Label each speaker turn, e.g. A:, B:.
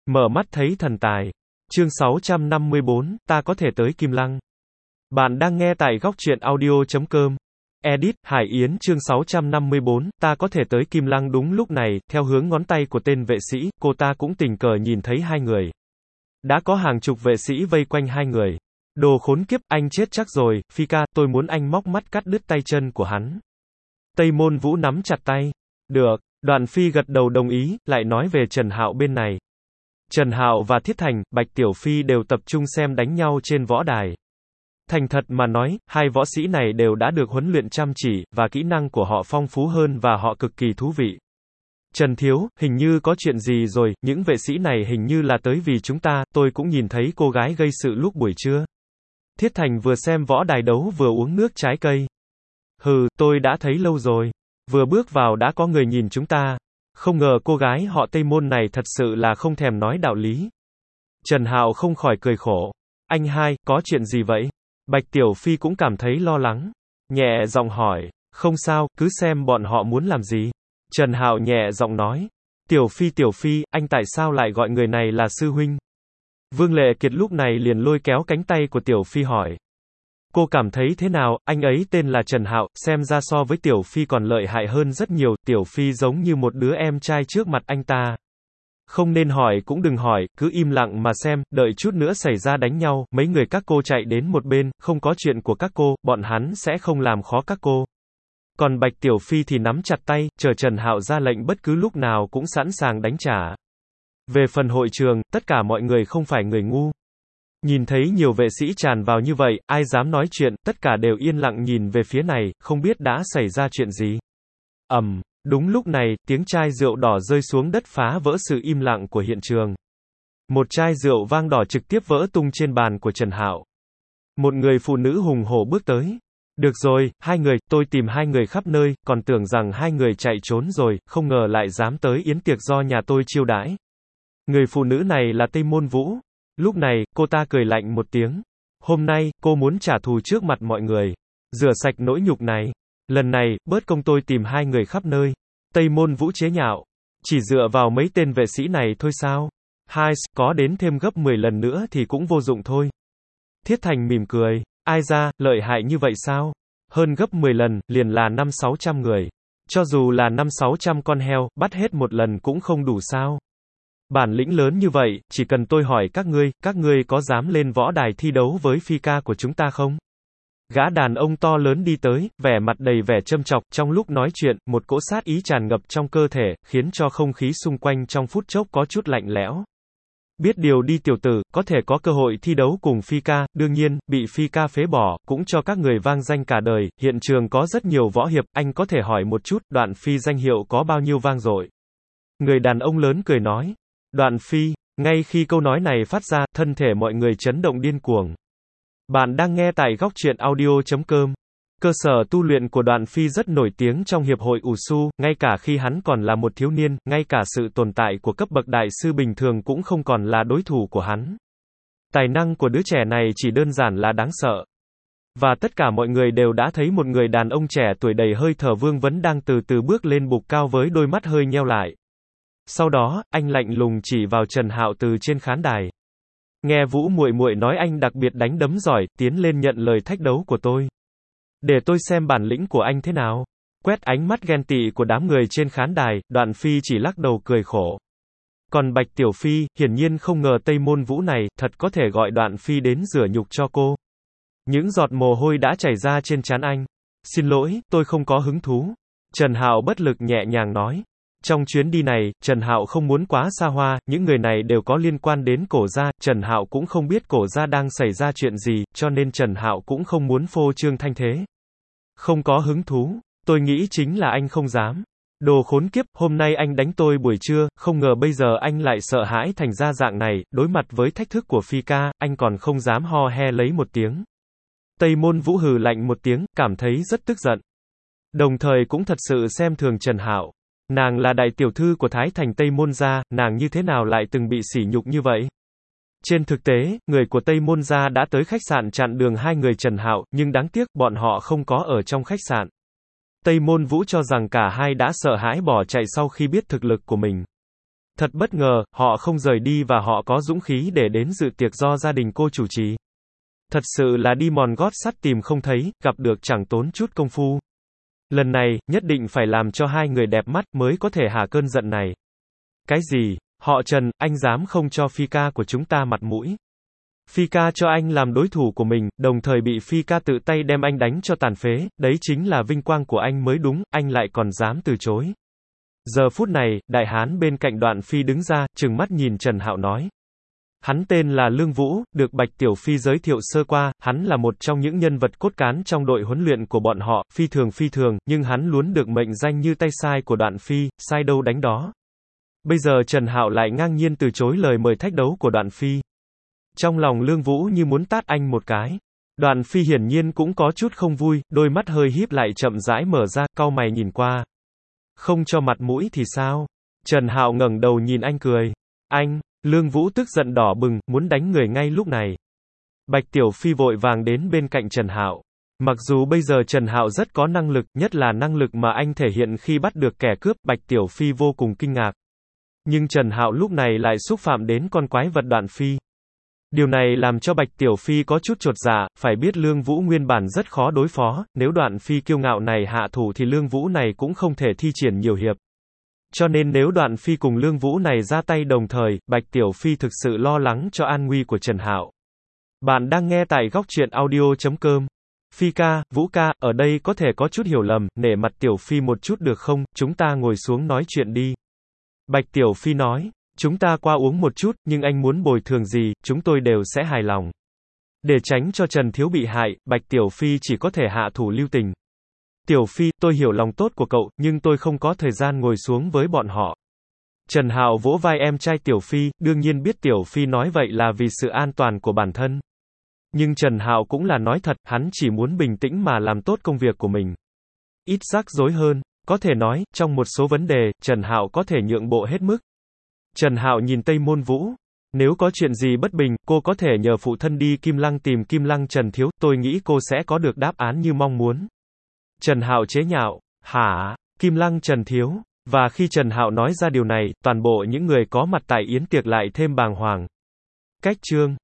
A: Mở mắt thấy thần tài. Chương 654, ta có thể tới Kim Lăng. Bạn đang nghe tại góc truyện audio.com. Edit, Hải Yến chương 654, ta có thể tới Kim Lăng. Đúng lúc này, theo hướng ngón tay của tên vệ sĩ, cô ta cũng tình cờ nhìn thấy hai người. Đã có hàng chục vệ sĩ vây quanh hai người. Đồ khốn kiếp, anh chết chắc rồi, Phi ca, tôi muốn anh móc mắt cắt đứt tay chân của hắn. Tây Môn Vũ nắm chặt tay. Được, Đoạn Phi gật đầu đồng ý, lại nói về Trần Hạo bên này. Trần Hạo và Thiết Thành, Bạch Tiểu Phi đều tập trung xem đánh nhau trên võ đài. Thành thật mà nói, hai võ sĩ này đều đã được huấn luyện chăm chỉ, và kỹ năng của họ phong phú hơn và họ cực kỳ thú vị. Trần Thiếu, hình như có chuyện gì rồi, những vệ sĩ này hình như là tới vì chúng ta, tôi cũng nhìn thấy cô gái gây sự lúc buổi trưa. Thiết Thành vừa xem võ đài đấu vừa uống nước trái cây. Hừ, tôi đã thấy lâu rồi. Vừa bước vào đã có người nhìn chúng ta. Không ngờ cô gái họ Tây Môn này thật sự là không thèm nói đạo lý. Trần Hạo không khỏi cười khổ. Anh hai, có chuyện gì vậy? Bạch Tiểu Phi cũng cảm thấy lo lắng. Nhẹ giọng hỏi. Không sao, cứ xem bọn họ muốn làm gì. Trần Hạo nhẹ giọng nói. Tiểu Phi, anh tại sao lại gọi người này là sư huynh? Vương Lệ Kiệt lúc này liền lôi kéo cánh tay của Tiểu Phi hỏi. Cô cảm thấy thế nào, anh ấy tên là Trần Hạo, xem ra so với Tiểu Phi còn lợi hại hơn rất nhiều, Tiểu Phi giống như một đứa em trai trước mặt anh ta. Không nên hỏi cũng đừng hỏi, cứ im lặng mà xem, đợi chút nữa xảy ra đánh nhau, mấy người các cô chạy đến một bên, không có chuyện của các cô, bọn hắn sẽ không làm khó các cô. Còn Bạch Tiểu Phi thì nắm chặt tay, chờ Trần Hạo ra lệnh bất cứ lúc nào cũng sẵn sàng đánh trả. Về phần hội trường, tất cả mọi người không phải người ngu. Nhìn thấy nhiều vệ sĩ tràn vào như vậy, ai dám nói chuyện, tất cả đều yên lặng nhìn về phía này, không biết đã xảy ra chuyện gì. Đúng lúc này, tiếng chai rượu đỏ rơi xuống đất phá vỡ sự im lặng của hiện trường. Một chai rượu vang đỏ trực tiếp vỡ tung trên bàn của Trần Hạo. Một người phụ nữ hùng hổ bước tới. Được rồi, hai người, tôi tìm hai người khắp nơi, còn tưởng rằng hai người chạy trốn rồi, không ngờ lại dám tới yến tiệc do nhà tôi chiêu đãi. Người phụ nữ này là Tây Môn Vũ. Lúc này, cô ta cười lạnh một tiếng. Hôm nay, cô muốn trả thù trước mặt mọi người. Rửa sạch nỗi nhục này. Lần này, bớt công tôi tìm hai người khắp nơi. Tây Môn Vũ chế nhạo. Chỉ dựa vào mấy tên vệ sĩ này thôi sao? Hai, có đến thêm gấp 10 lần nữa thì cũng vô dụng thôi. Thiết Thành mỉm cười. Ai ra, lợi hại như vậy sao? Hơn gấp 10 lần, liền là 500-600 người. Cho dù là 500-600 con heo, bắt hết một lần cũng không đủ sao? Bản lĩnh lớn như vậy, chỉ cần tôi hỏi các ngươi có dám lên võ đài thi đấu với Phi ca của chúng ta không? Gã đàn ông to lớn đi tới, vẻ mặt đầy vẻ châm chọc, trong lúc nói chuyện, một cỗ sát ý tràn ngập trong cơ thể, khiến cho không khí xung quanh trong phút chốc có chút lạnh lẽo. Biết điều đi tiểu tử, có thể có cơ hội thi đấu cùng Phi ca, đương nhiên, bị Phi ca phế bỏ, cũng cho các người vang danh cả đời, hiện trường có rất nhiều võ hiệp, anh có thể hỏi một chút, Đoạn Phi danh hiệu có bao nhiêu vang dội? Người đàn ông lớn cười nói. Đoạn Phi, ngay khi câu nói này phát ra, thân thể mọi người chấn động điên cuồng. Bạn đang nghe tại góc truyện audio.com. Cơ sở tu luyện của Đoạn Phi rất nổi tiếng trong hiệp hội Wushu, ngay cả khi hắn còn là một thiếu niên, ngay cả sự tồn tại của cấp bậc đại sư bình thường cũng không còn là đối thủ của hắn. Tài năng của đứa trẻ này chỉ đơn giản là đáng sợ. Và tất cả mọi người đều đã thấy một người đàn ông trẻ tuổi đầy hơi thở vương vấn đang từ từ bước lên bục cao với đôi mắt hơi nheo lại. Sau đó, anh lạnh lùng chỉ vào Trần Hạo từ trên khán đài. Nghe Vũ muội muội nói anh đặc biệt đánh đấm giỏi, tiến lên nhận lời thách đấu của tôi. Để tôi xem bản lĩnh của anh thế nào. Quét ánh mắt ghen tị của đám người trên khán đài, Đoạn Phi chỉ lắc đầu cười khổ. Còn Bạch Tiểu Phi, hiển nhiên không ngờ Tây Môn Vũ này, thật có thể gọi Đoạn Phi đến rửa nhục cho cô. Những giọt mồ hôi đã chảy ra trên trán anh. Xin lỗi, tôi không có hứng thú. Trần Hạo bất lực nhẹ nhàng nói. Trong chuyến đi này, Trần Hạo không muốn quá xa hoa, những người này đều có liên quan đến Cổ gia, Trần Hạo cũng không biết Cổ gia đang xảy ra chuyện gì, cho nên Trần Hạo cũng không muốn phô trương thanh thế. Không có hứng thú, tôi nghĩ chính là anh không dám. Đồ khốn kiếp, hôm nay anh đánh tôi buổi trưa, không ngờ bây giờ anh lại sợ hãi thành ra dạng này, đối mặt với thách thức của Phi ca, anh còn không dám ho he lấy một tiếng. Tây Môn Vũ hừ lạnh một tiếng, cảm thấy rất tức giận. Đồng thời cũng thật sự xem thường Trần Hạo. Nàng là đại tiểu thư của Thái Thành Tây Môn gia, nàng như thế nào lại từng bị sỉ nhục như vậy? Trên thực tế, người của Tây Môn gia đã tới khách sạn chặn đường hai người Trần Hạo, nhưng đáng tiếc, bọn họ không có ở trong khách sạn. Tây Môn Vũ cho rằng cả hai đã sợ hãi bỏ chạy sau khi biết thực lực của mình. Thật bất ngờ, họ không rời đi và họ có dũng khí để đến dự tiệc do gia đình cô chủ trì. Thật sự là đi mòn gót sắt tìm không thấy, gặp được chẳng tốn chút công phu. Lần này, nhất định phải làm cho hai người đẹp mắt mới có thể hạ cơn giận này. Cái gì? Họ Trần, anh dám không cho Phi ca của chúng ta mặt mũi. Phi ca cho anh làm đối thủ của mình, đồng thời bị Phi ca tự tay đem anh đánh cho tàn phế, đấy chính là vinh quang của anh mới đúng, anh lại còn dám từ chối. Giờ phút này, đại hán bên cạnh Đoạn Phi đứng ra, trừng mắt nhìn Trần Hạo nói. Hắn tên là Lương Vũ, được Bạch Tiểu Phi giới thiệu sơ qua, hắn là một trong những nhân vật cốt cán trong đội huấn luyện của bọn họ, phi thường, nhưng hắn luôn được mệnh danh như tay sai của Đoạn Phi, sai đâu đánh đó. Bây giờ Trần Hạo lại ngang nhiên từ chối lời mời thách đấu của Đoạn Phi. Trong lòng Lương Vũ như muốn tát anh một cái. Đoạn Phi hiển nhiên cũng có chút không vui, đôi mắt hơi híp lại chậm rãi mở ra, cau mày nhìn qua. Không cho mặt mũi thì sao? Trần Hạo ngẩng đầu nhìn anh cười. Anh, Lương Vũ tức giận đỏ bừng, muốn đánh người ngay lúc này. Bạch Tiểu Phi vội vàng đến bên cạnh Trần Hạo. Mặc dù bây giờ Trần Hạo rất có năng lực, nhất là năng lực mà anh thể hiện khi bắt được kẻ cướp, Bạch Tiểu Phi vô cùng kinh ngạc. Nhưng Trần Hạo lúc này lại xúc phạm đến con quái vật Đoạn Phi. Điều này làm cho Bạch Tiểu Phi có chút chột dạ, phải biết Lương Vũ nguyên bản rất khó đối phó, nếu Đoạn Phi kiêu ngạo này hạ thủ thì Lương Vũ này cũng không thể thi triển nhiều hiệp. Cho nên nếu Đoạn Phi cùng Lương Vũ này ra tay đồng thời, Bạch Tiểu Phi thực sự lo lắng cho an nguy của Trần Hạo. Bạn đang nghe tại góc truyện audio.com. Phi ca, Vũ ca, ở đây có thể có chút hiểu lầm, nể mặt Tiểu Phi một chút được không, chúng ta ngồi xuống nói chuyện đi. Bạch Tiểu Phi nói, chúng ta qua uống một chút, nhưng anh muốn bồi thường gì, chúng tôi đều sẽ hài lòng. Để tránh cho Trần Thiếu bị hại, Bạch Tiểu Phi chỉ có thể hạ thủ lưu tình. Tiểu Phi, tôi hiểu lòng tốt của cậu, nhưng tôi không có thời gian ngồi xuống với bọn họ. Trần Hạo vỗ vai em trai Tiểu Phi, đương nhiên biết Tiểu Phi nói vậy là vì sự an toàn của bản thân. Nhưng Trần Hạo cũng là nói thật, hắn chỉ muốn bình tĩnh mà làm tốt công việc của mình. Ít rắc rối hơn, có thể nói, trong một số vấn đề, Trần Hạo có thể nhượng bộ hết mức. Trần Hạo nhìn Tây Môn Vũ. Nếu có chuyện gì bất bình, cô có thể nhờ phụ thân đi Kim Lăng tìm Kim Lăng Trần Thiếu, tôi nghĩ cô sẽ có được đáp án như mong muốn. Trần Hạo chế nhạo, hả, Kim Lăng Trần Thiếu? Và khi Trần Hạo nói ra điều này, toàn bộ những người có mặt tại yến tiệc lại thêm bàng hoàng. Cách chương